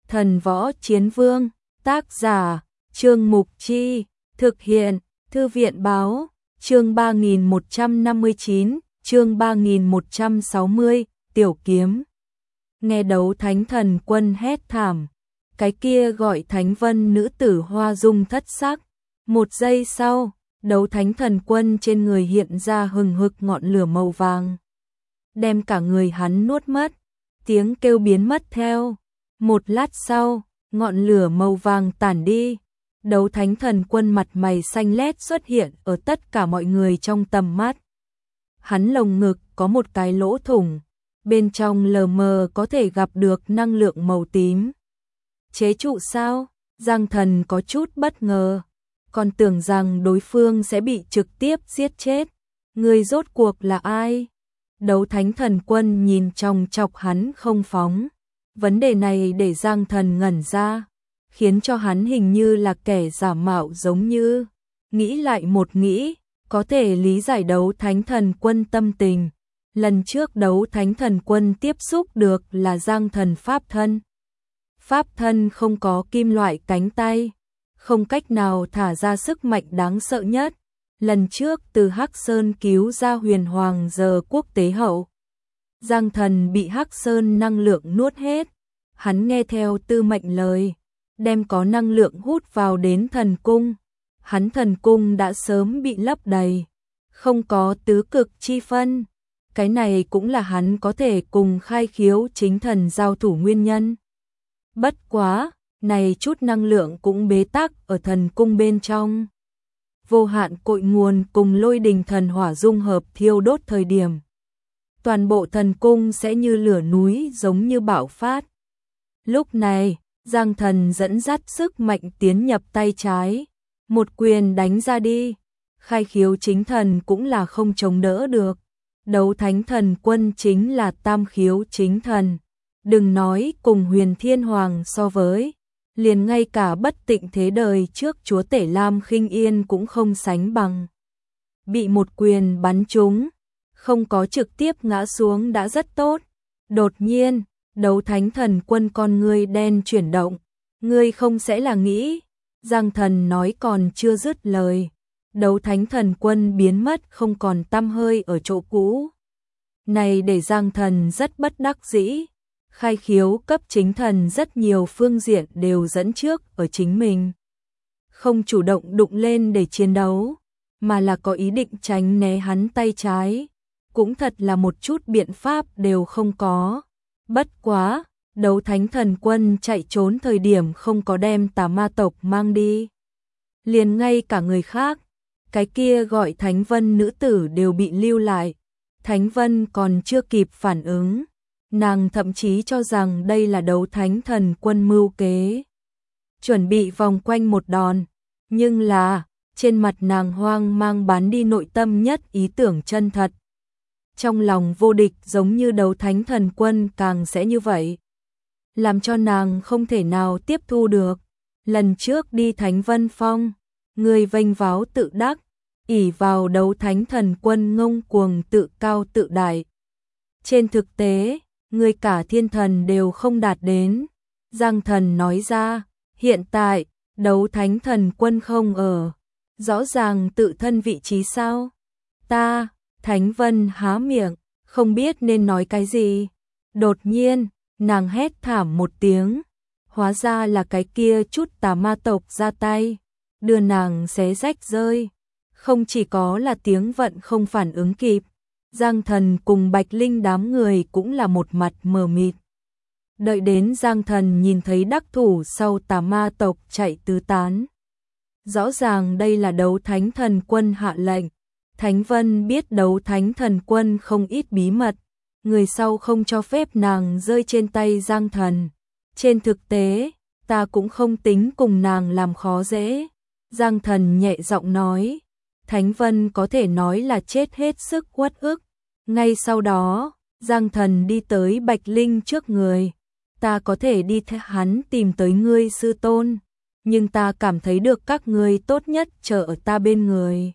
Thần võ chiến vương, tác giả, Trương Mục Chi, thực hiện, Thư viện báo, chương 3159, chương 3160, tiểu kiếm. Nghe đấu thánh thần quân hét thảm, cái kia gọi Thánh Vân nữ tử hoa dung thất sắc. Một giây sau, đấu thánh thần quân trên người hiện ra hừng hực ngọn lửa màu vàng, đem cả người hắn nuốt mất, tiếng kêu biến mất theo. Một lát sau, ngọn lửa màu vàng tản đi, đấu thánh thần quân mặt mày xanh lét xuất hiện ở tất cả mọi người trong tầm mắt. Hắn lồng ngực có một cái lỗ thủng, bên trong lờ mờ có thể gặp được năng lượng màu tím. Chế trụ sao? Giang Thần có chút bất ngờ, còn tưởng rằng đối phương sẽ bị trực tiếp giết chết. Người rốt cuộc là ai? Đấu thánh thần quân nhìn chòng chọc hắn không phóng. Vấn đề này để Giang Thần ngẩn ra, khiến cho hắn hình như là kẻ giả mạo giống như. Nghĩ lại một nghĩ, có thể lý giải đấu thánh thần quân tâm tình. Lần trước đấu thánh thần quân tiếp xúc được là Giang Thần pháp thân. Pháp thân không có kim loại cánh tay, không cách nào thả ra sức mạnh đáng sợ nhất. Lần trước từ Hắc Sơn cứu ra Huyền Hoàng giờ quốc tế hậu, Giang Thần bị Hắc Sơn năng lượng nuốt hết. Hắn nghe theo tư mệnh lời, đem có năng lượng hút vào đến thần cung. Hắn thần cung đã sớm bị lấp đầy, không có tứ cực chi phân. Cái này cũng là hắn có thể cùng Khai Khiếu chính thần giao thủ nguyên nhân. Bất quá, này chút năng lượng cũng bế tắc ở thần cung bên trong. Vô hạn cội nguồn cùng lôi đình thần hỏa dung hợp thiêu đốt thời điểm, toàn bộ thần cung sẽ như lửa núi giống như bạo phát. Lúc này, Giang Thần dẫn dắt sức mạnh tiến nhập tay trái, một quyền đánh ra đi. Khai Khiếu chính thần cũng là không chống đỡ được. Đấu thánh thần quân chính là tam khiếu chính thần, đừng nói cùng Huyền Thiên Hoàng so với, liền ngay cả bất tịnh thế đời trước chúa tể Lam Khinh Yên cũng không sánh bằng. Bị một quyền bắn trúng, không có trực tiếp ngã xuống đã rất tốt. Đột nhiên, đấu thánh thần quân con ngươi đen chuyển động. Ngươi không sẽ là nghĩ? Giang Thần nói còn chưa dứt lời, đấu thánh thần quân biến mất không còn tăm hơi ở chỗ cũ. Này để Giang Thần rất bất đắc dĩ. Khai Khiếu cấp chính thần rất nhiều phương diện đều dẫn trước ở chính mình. Không chủ động đụng lên để chiến đấu, mà là có ý định tránh né hắn tay trái. Cũng thật là một chút biện pháp đều không có. Bất quá, đấu thánh thần quân chạy trốn thời điểm không có đem tà ma tộc mang đi. Liền ngay cả người khác, cái kia gọi Thánh Vân nữ tử đều bị lưu lại. Thánh Vân còn chưa kịp phản ứng, nàng thậm chí cho rằng đây là đấu thánh thần quân mưu kế, chuẩn bị vòng quanh một đòn. Nhưng là, trên mặt nàng hoang mang bán đi nội tâm nhất ý tưởng chân thật. Trong lòng vô địch giống như đấu thánh thần quân càng sẽ như vậy, làm cho nàng không thể nào tiếp thu được. Lần trước đi Thánh Vân Phong, người vênh váo tự đắc, ỷ vào đấu thánh thần quân ngông cuồng tự cao tự đại. Trên thực tế, người cả thiên thần đều không đạt đến. Giang Thần nói ra, hiện tại, đấu thánh thần quân không ở. Rõ ràng tự thân vị trí sao? Ta, Thánh Vân há miệng, không biết nên nói cái gì. Đột nhiên, nàng hét thảm một tiếng. Hóa ra là cái kia chút tà ma tộc ra tay, đưa nàng xé rách rơi. Không chỉ có là tiếng vận không phản ứng kịp, Giang Thần cùng Bạch Linh đám người cũng là một mặt mờ mịt. Đợi đến Giang Thần nhìn thấy đắc thủ sau tà ma tộc chạy tứ tán. Rõ ràng đây là đấu thánh thần quân hạ lệnh. Thánh Vân biết đấu thánh thần quân không ít bí mật, người sau không cho phép nàng rơi trên tay Giang Thần. Trên thực tế, ta cũng không tính cùng nàng làm khó dễ. Giang Thần nhẹ giọng nói. Thánh Vân có thể nói là chết hết sức uất ức. Ngay sau đó, Giang Thần đi tới Bạch Linh trước người. Ta có thể đi theo hắn tìm tới ngươi sư tôn, nhưng ta cảm thấy được các ngươi tốt nhất chờ ở ta bên người.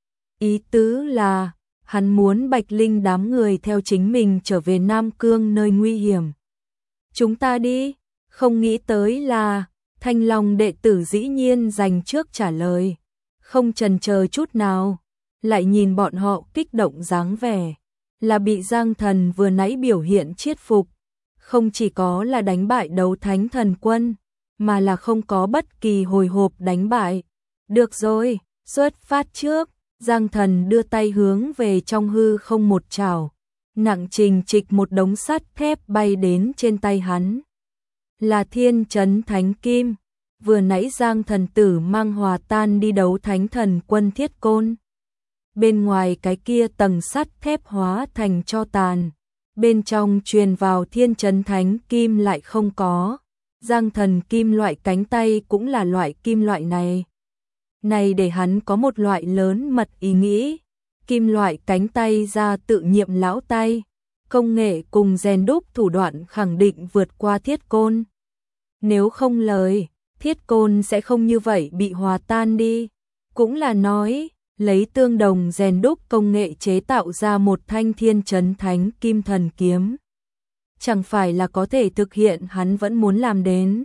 Ý tứ là, hắn muốn Bạch Linh đám người theo chính mình trở về Nam Cương nơi nguy hiểm. Chúng ta đi, Không nghĩ tới là Thanh Long đệ tử dĩ nhiên giành trước trả lời, không chần chờ chút nào, lại nhìn bọn họ kích động dáng vẻ, là bị Giang Thần vừa nãy biểu hiện chiết phục, không chỉ có là đánh bại Đấu Thánh Thần Quân, mà là không có bất kỳ hồi hộp đánh bại. Được rồi, xuất phát trước, Giang Thần đưa tay hướng về trong hư không một chảo, nặng trình trịch một đống sắt thép bay đến trên tay hắn. Là Thiên Chấn Thánh Kim, vừa nãy Giang Thần Tử mang hòa tan đi Đấu Thánh Thần Quân thiết côn. Bên ngoài cái kia tầng sắt thép hóa thành tro tàn, bên trong truyền vào Thiên Chấn Thánh Kim lại không có. Giang Thần kim loại cánh tay cũng là loại kim loại này. Này để hắn có một loại lớn mật ý nghĩ, kim loại cánh tay ra tự nhiệm lão tay, công nghệ cùng rèn đúc thủ đoạn khẳng định vượt qua thiết côn. Nếu không lời, thiết côn sẽ không như vậy bị hòa tan đi. Cũng là nói, lấy tương đồng rèn đúc công nghệ chế tạo ra một thanh Thiên Chấn Thánh Kim Thần Kiếm. Chẳng phải là có thể thực hiện hắn vẫn muốn làm đến.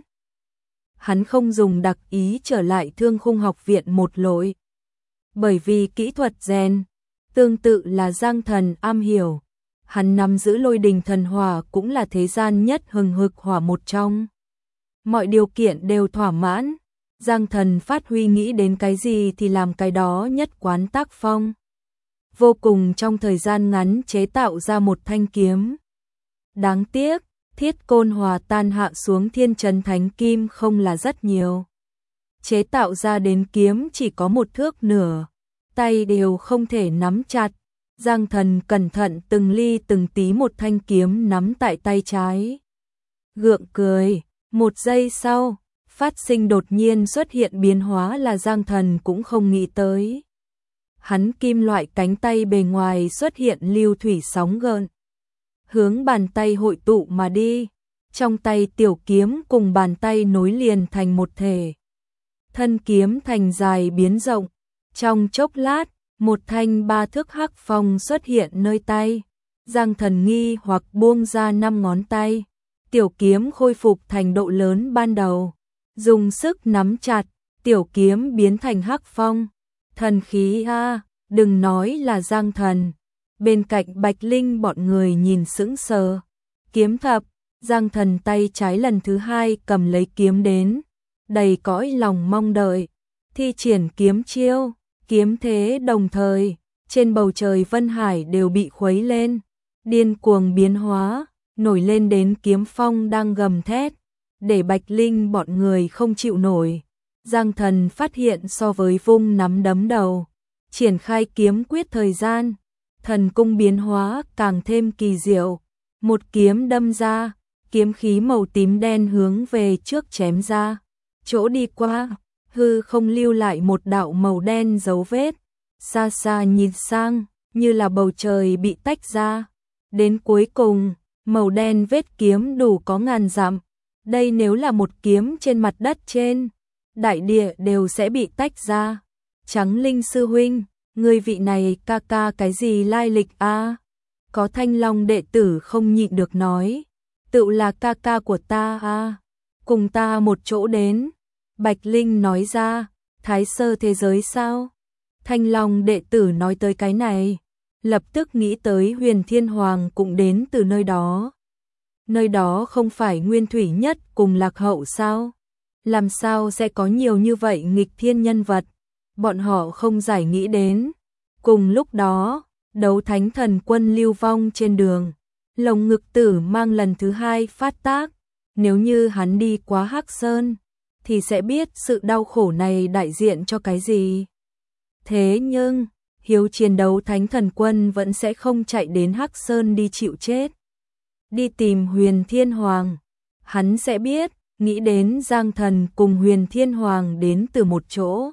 Hắn không dùng đặc ý trở lại Thương Khung học viện một lối. Bởi vì kỹ thuật rèn, tương tự là Giang Thần am hiểu. Hắn nắm giữ Lôi Đình Thần Hỏa cũng là thế gian nhất hừng hực hỏa một trong. Mọi điều kiện đều thỏa mãn. Giang Thần phát huy nghĩ đến cái gì thì làm cái đó nhất quán tác phong. Vô cùng trong thời gian ngắn chế tạo ra một thanh kiếm. Đáng tiếc, thiết côn hòa tan hạ xuống Thiên Chấn Thánh Kim không là rất nhiều. Chế tạo ra đến kiếm chỉ có một thước nửa, tay đều không thể nắm chặt. Giang Thần cẩn thận từng ly từng tí một thanh kiếm nắm tại tay trái. Gượng cười, một giây sau, phát sinh đột nhiên xuất hiện biến hóa là Giang Thần cũng không nghĩ tới. Hắn kim loại cánh tay bề ngoài xuất hiện lưu thủy sóng gợn, hướng bàn tay hội tụ mà đi, trong tay tiểu kiếm cùng bàn tay nối liền thành một thể. Thân kiếm thành dài biến rộng, trong chốc lát, một thanh 3 thước hắc phong xuất hiện nơi tay. Giang Thần nghi hoặc buông ra 5 ngón tay, tiểu kiếm khôi phục thành độ lớn ban đầu, dùng sức nắm chặt, tiểu kiếm biến thành hắc phong. Thần khí a, đừng nói là Giang Thần. Bên cạnh Bạch Linh bọn người nhìn sững sờ. Kiếm thập, Giang Thần tay trái lần thứ 2 cầm lấy kiếm đến, đầy cõi lòng mong đợi, thi triển kiếm chiêu, kiếm thế đồng thời, trên bầu trời Vân Hải đều bị khuấy lên, điên cuồng biến hóa, nổi lên đến kiếm phong đang gầm thét, để Bạch Linh bọn người không chịu nổi. Giang Thần phát hiện so với vung nắm đấm đầu, triển khai kiếm quyết thời gian, thần cung biến hóa càng thêm kỳ diệu. Một kiếm đâm ra, kiếm khí màu tím đen hướng về trước chém ra, chỗ đi qua, hư không lưu lại một đạo màu đen dấu vết, xa xa nhìn sang, như là bầu trời bị tách ra. Đến cuối cùng, màu đen vết kiếm đủ có ngàn dặm, đây nếu là một kiếm trên mặt đất trên, đại địa đều sẽ bị tách ra. Trắng Linh sư huynh, người vị này ca ca cái gì lai lịch a? Có Thanh Long đệ tử không nhịn được nói, tự là ca ca của ta a, cùng ta một chỗ đến. Bạch Linh nói ra, Thái Sơ thế giới sao? Thanh Long đệ tử nói tới cái này, lập tức nghĩ tới Huyền Thiên Hoàng cũng đến từ nơi đó. Nơi đó không phải nguyên thủy nhất cùng lạc hậu sao? Làm sao sẽ có nhiều như vậy nghịch thiên nhân vật? Bọn họ không giải nghĩ đến. Cùng lúc đó, Đấu Thánh Thần Quân lưu vong trên đường, lồng ngực tử mang lần thứ 2 phát tác. Nếu như hắn đi quá Hắc Sơn, thì sẽ biết sự đau khổ này đại diện cho cái gì. Thế nhưng, hiếu chiến Đấu Thánh Thần Quân vẫn sẽ không chạy đến Hắc Sơn đi chịu chết. Đi tìm Huyền Thiên Hoàng, hắn sẽ biết, nghĩ đến Giang Thần cùng Huyền Thiên Hoàng đến từ một chỗ.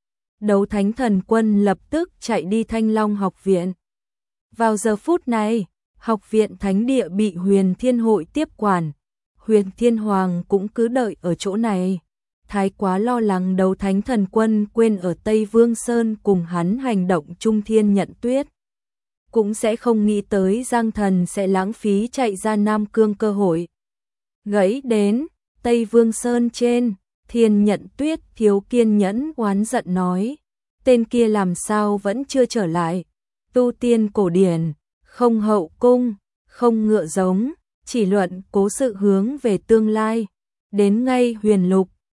Đấu Thánh Thần Quân lập tức chạy đi Thanh Long học viện. Vào giờ phút này, học viện Thánh Địa bị Huyền Thiên Hội tiếp quản. Huyền Thiên Hoàng cũng cứ đợi ở chỗ này. Thái quá lo lắng Đấu Thánh Thần Quân quên ở Tây Vương Sơn cùng hắn hành động Trung Thiên Nhận Tuyết. Cũng sẽ không nghĩ tới Giang Thần sẽ lãng phí chạy ra Nam Cương cơ hội. Gãy đến, Tây Vương Sơn trên, Thiên Nhận Tuyết thiếu kiên nhẫn oán giận nói, tên kia làm sao vẫn chưa trở lại, tu tiên cổ điển, không hậu cung, không ngựa giống, chỉ luận cố sự hướng về tương lai, đến ngay huyền lục,